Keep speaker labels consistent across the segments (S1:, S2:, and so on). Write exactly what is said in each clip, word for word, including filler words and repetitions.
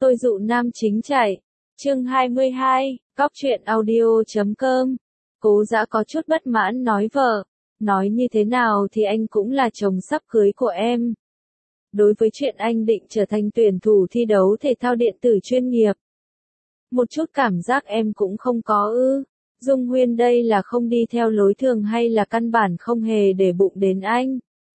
S1: Tôi dụ nam chính chạy. Chương hai mươi hai, Cóc truyện audio chấm com. Cố Dã có chút bất mãn nói vợ, nói như thế nào thì anh cũng là chồng sắp cưới của em. Đối với chuyện anh định trở thành tuyển thủ thi đấu thể thao điện tử chuyên nghiệp, một chút cảm giác em cũng không có ư. Dung Huyên đây là không đi theo lối thường hay là căn bản không hề để bụng đến anh?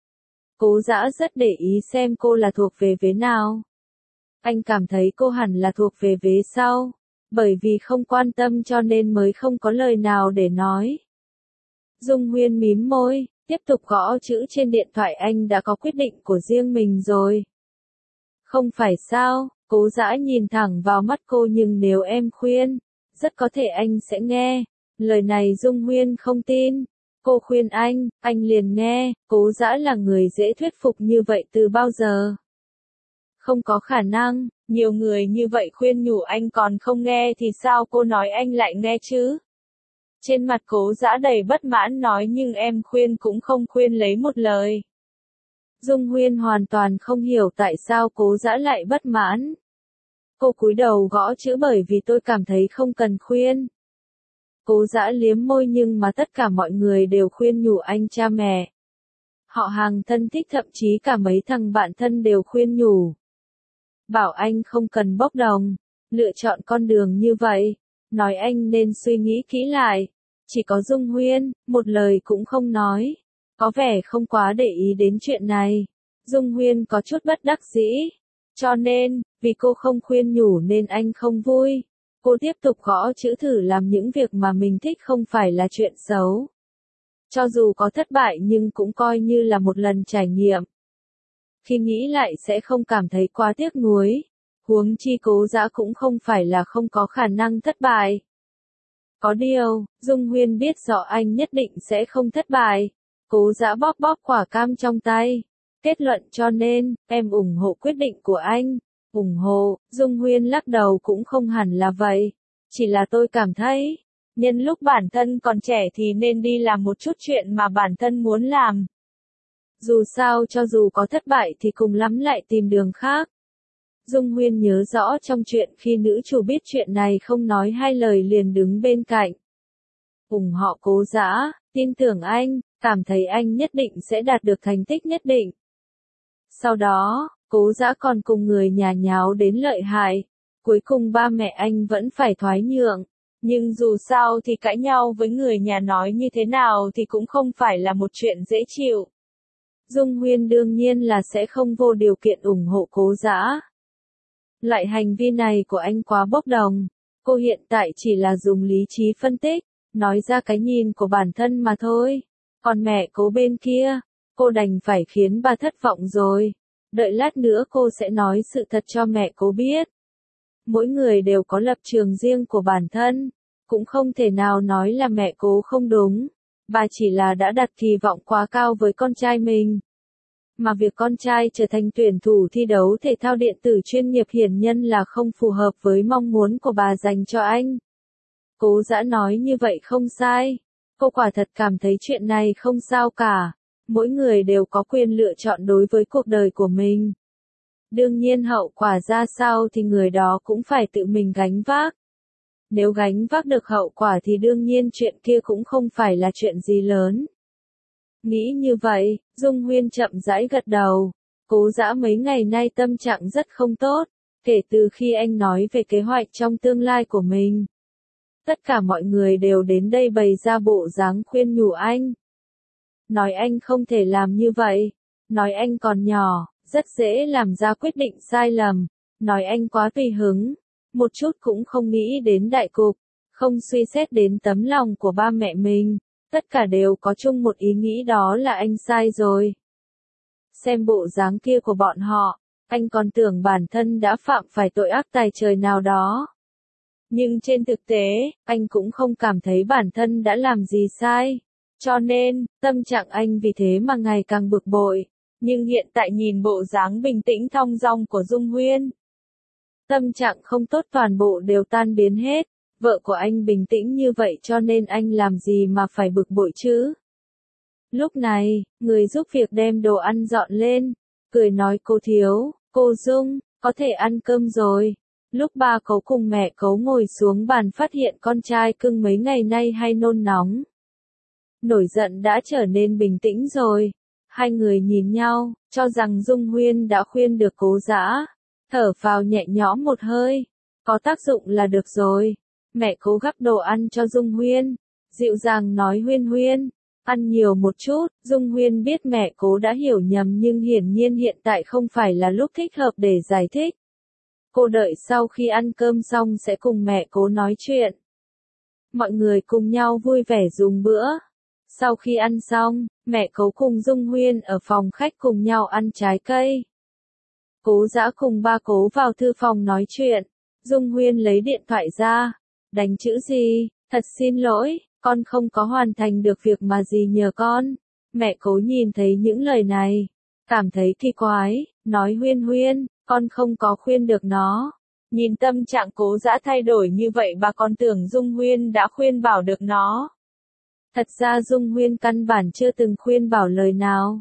S1: Cố Dã rất để ý xem cô là thuộc về vế nào. Anh cảm thấy cô hẳn là thuộc về vế sau, bởi vì không quan tâm cho nên mới không có lời nào để nói. Dung Huyên mím môi, tiếp tục gõ chữ trên điện thoại. Anh đã có quyết định của riêng mình rồi. Không phải sao? Cố Dã nhìn thẳng vào mắt cô, nhưng nếu em khuyên, rất có thể anh sẽ nghe. Lời này Dung Huyên không tin. Cô khuyên anh, anh liền nghe. Cố Dã là người dễ thuyết phục như vậy từ bao giờ? Không có khả năng, nhiều người như vậy khuyên nhủ anh còn không nghe thì sao cô nói anh lại nghe chứ? Trên mặt Cố Dã đầy bất mãn nói, nhưng em khuyên cũng không khuyên lấy một lời. Dung Huyên hoàn toàn không hiểu tại sao Cố Dã lại bất mãn. Cô cúi đầu gõ chữ, bởi vì tôi cảm thấy không cần khuyên. Cố Dã liếm môi, nhưng mà tất cả mọi người đều khuyên nhủ anh, cha mẹ, họ hàng thân thích, thậm chí cả mấy thằng bạn thân đều khuyên nhủ. Bảo anh không cần bốc đồng, lựa chọn con đường như vậy, nói anh nên suy nghĩ kỹ lại. Chỉ có Dung Huyên, một lời cũng không nói, có vẻ không quá để ý đến chuyện này. Dung Huyên có chút bất đắc dĩ, cho nên, vì cô không khuyên nhủ nên anh không vui. Cô tiếp tục gõ chữ, thử làm những việc mà mình thích không phải là chuyện xấu. Cho dù có thất bại nhưng cũng coi như là một lần trải nghiệm. Khi nghĩ lại sẽ không cảm thấy quá tiếc nuối. Huống chi Cố Dã cũng không phải là không có khả năng thất bại. Có điều, Dung Huyên biết rõ anh nhất định sẽ không thất bại. Cố Dã bóp bóp quả cam trong tay. Kết luận, cho nên, em ủng hộ quyết định của anh. Ủng hộ, Dung Huyên lắc đầu, cũng không hẳn là vậy. Chỉ là tôi cảm thấy, nhân lúc bản thân còn trẻ thì nên đi làm một chút chuyện mà bản thân muốn làm. Dù sao cho dù có thất bại thì cùng lắm lại tìm đường khác. Dung Huyên nhớ rõ trong chuyện khi nữ chủ biết chuyện này không nói hai lời liền đứng bên cạnh. Ủng hộ Cố Dã, tin tưởng anh, cảm thấy anh nhất định sẽ đạt được thành tích nhất định. Sau đó, Cố Dã còn cùng người nhà nháo đến lợi hại. Cuối cùng ba mẹ anh vẫn phải thoái nhượng. Nhưng dù sao thì cãi nhau với người nhà nói như thế nào thì cũng không phải là một chuyện dễ chịu. Dung Huyên đương nhiên là sẽ không vô điều kiện ủng hộ Cố Dã. Loại hành vi này của anh quá bốc đồng. Cô hiện tại chỉ là dùng lý trí phân tích, nói ra cái nhìn của bản thân mà thôi. Còn mẹ Cố bên kia, cô đành phải khiến bà thất vọng rồi. Đợi lát nữa cô sẽ nói sự thật cho mẹ Cố biết. Mỗi người đều có lập trường riêng của bản thân, cũng không thể nào nói là mẹ Cố không đúng. Bà chỉ là đã đặt kỳ vọng quá cao với con trai mình. Mà việc con trai trở thành tuyển thủ thi đấu thể thao điện tử chuyên nghiệp hiển nhiên là không phù hợp với mong muốn của bà dành cho anh. Cố Dã nói như vậy không sai. Cô quả thật cảm thấy chuyện này không sao cả. Mỗi người đều có quyền lựa chọn đối với cuộc đời của mình. Đương nhiên hậu quả ra sao thì người đó cũng phải tự mình gánh vác. Nếu gánh vác được hậu quả thì đương nhiên chuyện kia cũng không phải là chuyện gì lớn. Nghĩ như vậy, Dung Huyên chậm rãi gật đầu. Cố Dã mấy ngày nay tâm trạng rất không tốt, kể từ khi anh nói về kế hoạch trong tương lai của mình. Tất cả mọi người đều đến đây bày ra bộ dáng khuyên nhủ anh. Nói anh không thể làm như vậy. Nói anh còn nhỏ, rất dễ làm ra quyết định sai lầm. Nói anh quá tùy hứng. Một chút cũng không nghĩ đến đại cục. Không suy xét đến tấm lòng của ba mẹ mình. Tất cả đều có chung một ý nghĩ, đó là anh sai rồi. Xem bộ dáng kia của bọn họ, anh còn tưởng bản thân đã phạm phải tội ác tày trời nào đó. Nhưng trên thực tế, anh cũng không cảm thấy bản thân đã làm gì sai. Cho nên, tâm trạng anh vì thế mà ngày càng bực bội. Nhưng hiện tại nhìn bộ dáng bình tĩnh thong dong của Dung Huyên, tâm trạng không tốt toàn bộ đều tan biến hết. Vợ của anh bình tĩnh như vậy cho nên anh làm gì mà phải bực bội chứ? Lúc này, người giúp việc đem đồ ăn dọn lên, cười nói, cô Thiếu, cô Dung, có thể ăn cơm rồi. Lúc ba cậu cùng mẹ cậu ngồi xuống bàn phát hiện con trai cưng mấy ngày nay hay nôn nóng. Nổi giận đã trở nên bình tĩnh rồi. Hai người nhìn nhau, cho rằng Dung Huyên đã khuyên được Cố Dã. Thở phào nhẹ nhõm một hơi. Có tác dụng là được rồi. Mẹ Cố gắp đồ ăn cho Dung Huyên. Dịu dàng nói Huyên Huyên, ăn nhiều một chút. Dung Huyên biết mẹ Cố đã hiểu nhầm nhưng hiển nhiên hiện tại không phải là lúc thích hợp để giải thích. Cô đợi sau khi ăn cơm xong sẽ cùng mẹ Cố nói chuyện. Mọi người cùng nhau vui vẻ dùng bữa. Sau khi ăn xong, mẹ Cố cùng Dung Huyên ở phòng khách cùng nhau ăn trái cây. Cố Dã cùng ba Cố vào thư phòng nói chuyện. Dung Huyên lấy điện thoại ra. Đánh chữ gì? Thật xin lỗi, con không có hoàn thành được việc mà dì nhờ con. Mẹ Cố nhìn thấy những lời này, cảm thấy kỳ quái, nói Huyên Huyên, con không có khuyên được nó. Nhìn tâm trạng Cố Dã thay đổi như vậy bà còn tưởng Dung Huyên đã khuyên bảo được nó. Thật ra Dung Huyên căn bản chưa từng khuyên bảo lời nào.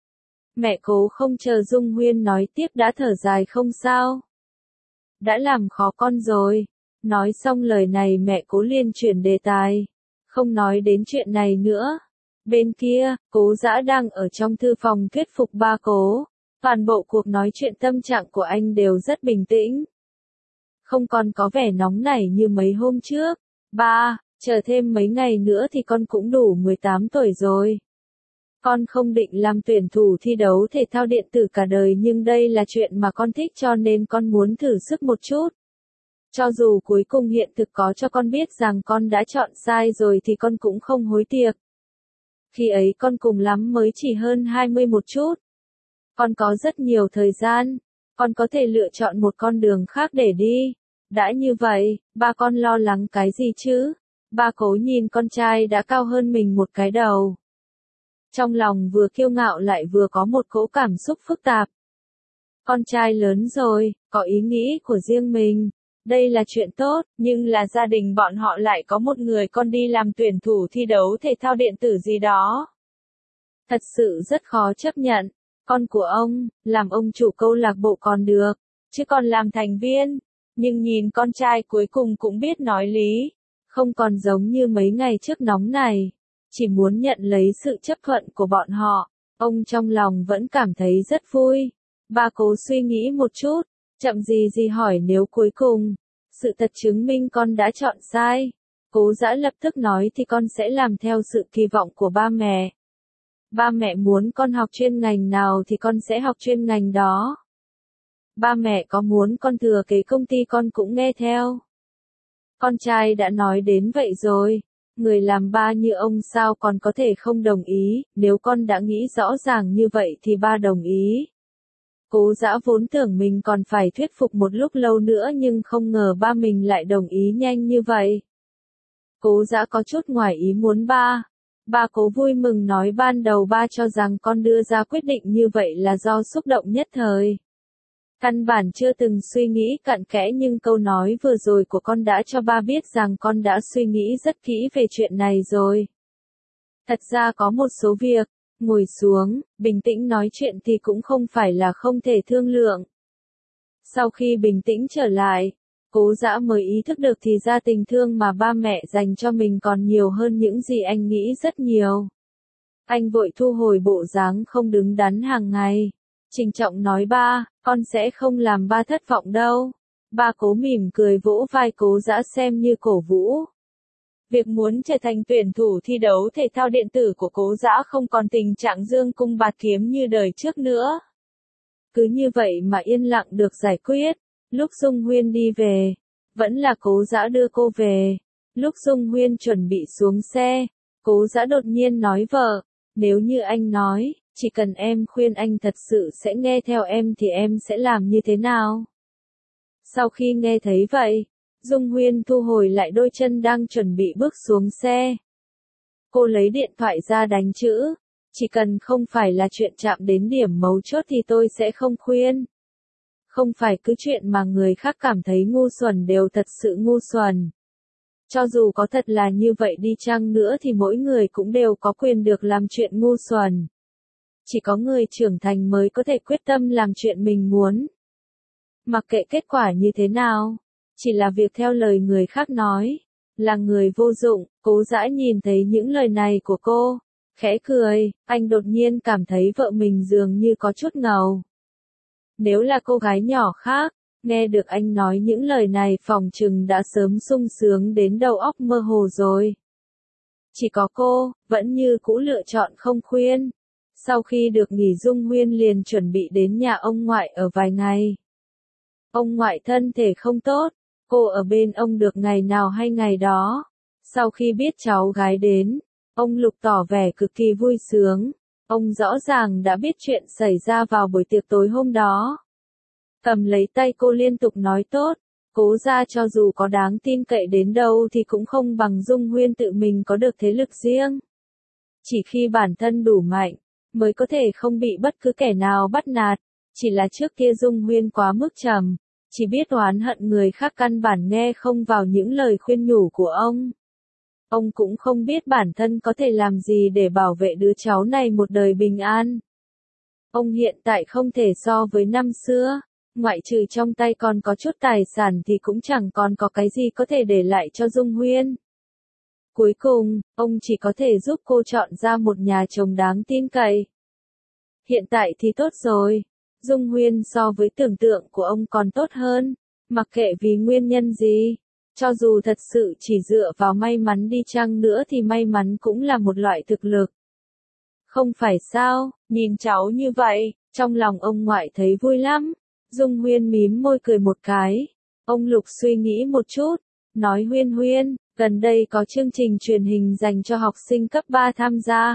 S1: Mẹ Cố không chờ Dung Huyên nói tiếp đã thở dài không sao. Đã làm khó con rồi. Nói xong lời này mẹ Cố liền chuyển đề tài. Không nói đến chuyện này nữa. Bên kia, Cố Dã đang ở trong thư phòng thuyết phục ba Cố. Toàn bộ cuộc nói chuyện tâm trạng của anh đều rất bình tĩnh. Không còn có vẻ nóng nảy như mấy hôm trước. Ba, chờ thêm mấy ngày nữa thì con cũng đủ mười tám tuổi rồi. Con không định làm tuyển thủ thi đấu thể thao điện tử cả đời nhưng đây là chuyện mà con thích cho nên con muốn thử sức một chút. Cho dù cuối cùng hiện thực có cho con biết rằng con đã chọn sai rồi thì con cũng không hối tiếc. Khi ấy con cùng lắm mới chỉ hơn hai mươi một chút. Con có rất nhiều thời gian. Con có thể lựa chọn một con đường khác để đi. Đã như vậy, ba con lo lắng cái gì chứ? Ba Cố nhìn con trai đã cao hơn mình một cái đầu. Trong lòng vừa kiêu ngạo lại vừa có một cỗ cảm xúc phức tạp. Con trai lớn rồi, có ý nghĩ của riêng mình. Đây là chuyện tốt, nhưng là gia đình bọn họ lại có một người con đi làm tuyển thủ thi đấu thể thao điện tử gì đó. Thật sự rất khó chấp nhận. Con của ông, làm ông chủ câu lạc bộ còn được, chứ còn làm thành viên. Nhưng nhìn con trai cuối cùng cũng biết nói lý. Không còn giống như mấy ngày trước nóng này. Chỉ muốn nhận lấy sự chấp thuận của bọn họ. Ông trong lòng vẫn cảm thấy rất vui. Ba Cố suy nghĩ một chút. Chậm gì gì hỏi nếu cuối cùng, sự thật chứng minh con đã chọn sai. Cố Dã lập tức nói thì con sẽ làm theo sự kỳ vọng của ba mẹ. Ba mẹ muốn con học chuyên ngành nào thì con sẽ học chuyên ngành đó. Ba mẹ có muốn con thừa kế công ty con cũng nghe theo. Con trai đã nói đến vậy rồi. Người làm ba như ông sao còn có thể không đồng ý, nếu con đã nghĩ rõ ràng như vậy thì ba đồng ý. Cố Dã vốn tưởng mình còn phải thuyết phục một lúc lâu nữa nhưng không ngờ ba mình lại đồng ý nhanh như vậy. Cố Dã có chút ngoài ý muốn ba. Ba Cố vui mừng nói ban đầu ba cho rằng con đưa ra quyết định như vậy là do xúc động nhất thời. Căn bản chưa từng suy nghĩ cặn kẽ nhưng câu nói vừa rồi của con đã cho ba biết rằng con đã suy nghĩ rất kỹ về chuyện này rồi. Thật ra có một số việc, ngồi xuống, bình tĩnh nói chuyện thì cũng không phải là không thể thương lượng. Sau khi bình tĩnh trở lại, Cố Dã mới ý thức được thì ra tình thương mà ba mẹ dành cho mình còn nhiều hơn những gì anh nghĩ rất nhiều. Anh vội thu hồi bộ dáng không đứng đắn hàng ngày. Trịnh trọng nói ba, con sẽ không làm ba thất vọng đâu. Ba Cố mỉm cười vỗ vai Cố Dã xem như cổ vũ. Việc muốn trở thành tuyển thủ thi đấu thể thao điện tử của Cố Dã không còn tình trạng dương cung bạt kiếm như đời trước nữa. Cứ như vậy mà yên lặng được giải quyết. Lúc Dung Huyên đi về, vẫn là Cố Dã đưa cô về. Lúc Dung Huyên chuẩn bị xuống xe, Cố Dã đột nhiên nói vợ, nếu như anh nói, chỉ cần em khuyên anh thật sự sẽ nghe theo em thì em sẽ làm như thế nào? Sau khi nghe thấy vậy, Dung Huyên thu hồi lại đôi chân đang chuẩn bị bước xuống xe. Cô lấy điện thoại ra đánh chữ, chỉ cần không phải là chuyện chạm đến điểm mấu chốt thì tôi sẽ không khuyên. Không phải cứ chuyện mà người khác cảm thấy ngu xuẩn đều thật sự ngu xuẩn. Cho dù có thật là như vậy đi chăng nữa thì mỗi người cũng đều có quyền được làm chuyện ngu xuẩn. Chỉ có người trưởng thành mới có thể quyết tâm làm chuyện mình muốn. Mặc kệ kết quả như thế nào, chỉ là việc theo lời người khác nói, là người vô dụng. Cố Dã nhìn thấy những lời này của cô, khẽ cười, anh đột nhiên cảm thấy vợ mình dường như có chút ngầu. Nếu là cô gái nhỏ khác, nghe được anh nói những lời này phòng chừng đã sớm sung sướng đến đầu óc mơ hồ rồi. Chỉ có cô, vẫn như cũ lựa chọn không khuyên. Sau khi được nghỉ Dung Huyên liền chuẩn bị đến nhà ông ngoại ở vài ngày. Ông ngoại thân thể không tốt, cô ở bên ông được ngày nào hay ngày đó. Sau khi biết cháu gái đến, ông Lục tỏ vẻ cực kỳ vui sướng. Ông rõ ràng đã biết chuyện xảy ra vào buổi tiệc tối hôm đó. Cầm lấy tay cô liên tục nói tốt, Cố gia cho dù có đáng tin cậy đến đâu thì cũng không bằng Dung Huyên tự mình có được thế lực riêng. Chỉ khi bản thân đủ mạnh, mới có thể không bị bất cứ kẻ nào bắt nạt. Chỉ là trước kia Dung Huyên quá mức trầm, chỉ biết oán hận người khác, căn bản nghe không vào những lời khuyên nhủ của ông. Ông cũng không biết bản thân có thể làm gì để bảo vệ đứa cháu này một đời bình an. Ông hiện tại không thể so với năm xưa, ngoại trừ trong tay còn có chút tài sản thì cũng chẳng còn có cái gì có thể để lại cho Dung Huyên. Cuối cùng, ông chỉ có thể giúp cô chọn ra một nhà chồng đáng tin cậy. Hiện tại thì tốt rồi, Dung Huyên so với tưởng tượng của ông còn tốt hơn, mặc kệ vì nguyên nhân gì. Cho dù thật sự chỉ dựa vào may mắn đi chăng nữa thì may mắn cũng là một loại thực lực. Không phải sao, nhìn cháu như vậy, trong lòng ông ngoại thấy vui lắm. Dung Huyên mím môi cười một cái. Ông Lục suy nghĩ một chút, nói Huyên Huyên, gần đây có chương trình truyền hình dành cho học sinh cấp ba tham gia.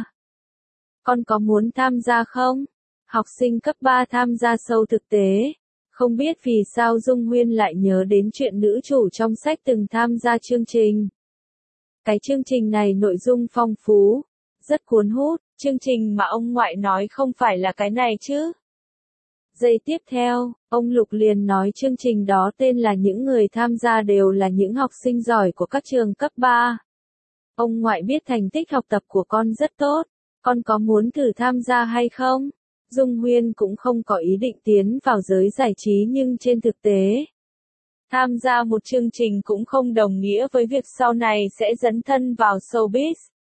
S1: Con có muốn tham gia không? Học sinh cấp ba tham gia sâu thực tế. Không biết vì sao Dung Huyên lại nhớ đến chuyện nữ chủ trong sách từng tham gia chương trình. Cái chương trình này nội dung phong phú, rất cuốn hút. Chương trình mà ông ngoại nói không phải là cái này chứ? Giây tiếp theo, ông Lục liền nói chương trình đó tên là những người tham gia đều là những học sinh giỏi của các trường cấp ba. Ông ngoại biết thành tích học tập của con rất tốt, con có muốn thử tham gia hay không? Dung Huyên cũng không có ý định tiến vào giới giải trí nhưng trên thực tế, tham gia một chương trình cũng không đồng nghĩa với việc sau này sẽ dấn thân vào showbiz.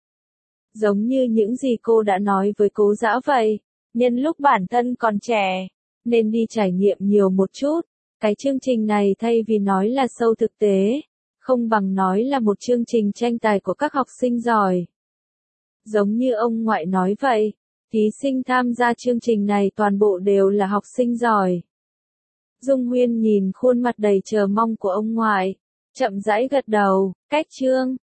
S1: Giống như những gì cô đã nói với Cố Dã vậy, nhân lúc bản thân còn trẻ, nên đi trải nghiệm nhiều một chút. Cái chương trình này thay vì nói là show thực tế, không bằng nói là một chương trình tranh tài của các học sinh giỏi. Giống như ông ngoại nói vậy, thí sinh tham gia chương trình này toàn bộ đều là học sinh giỏi. Dung Huyên nhìn khuôn mặt đầy chờ mong của ông ngoại, chậm rãi gật đầu, cách chương.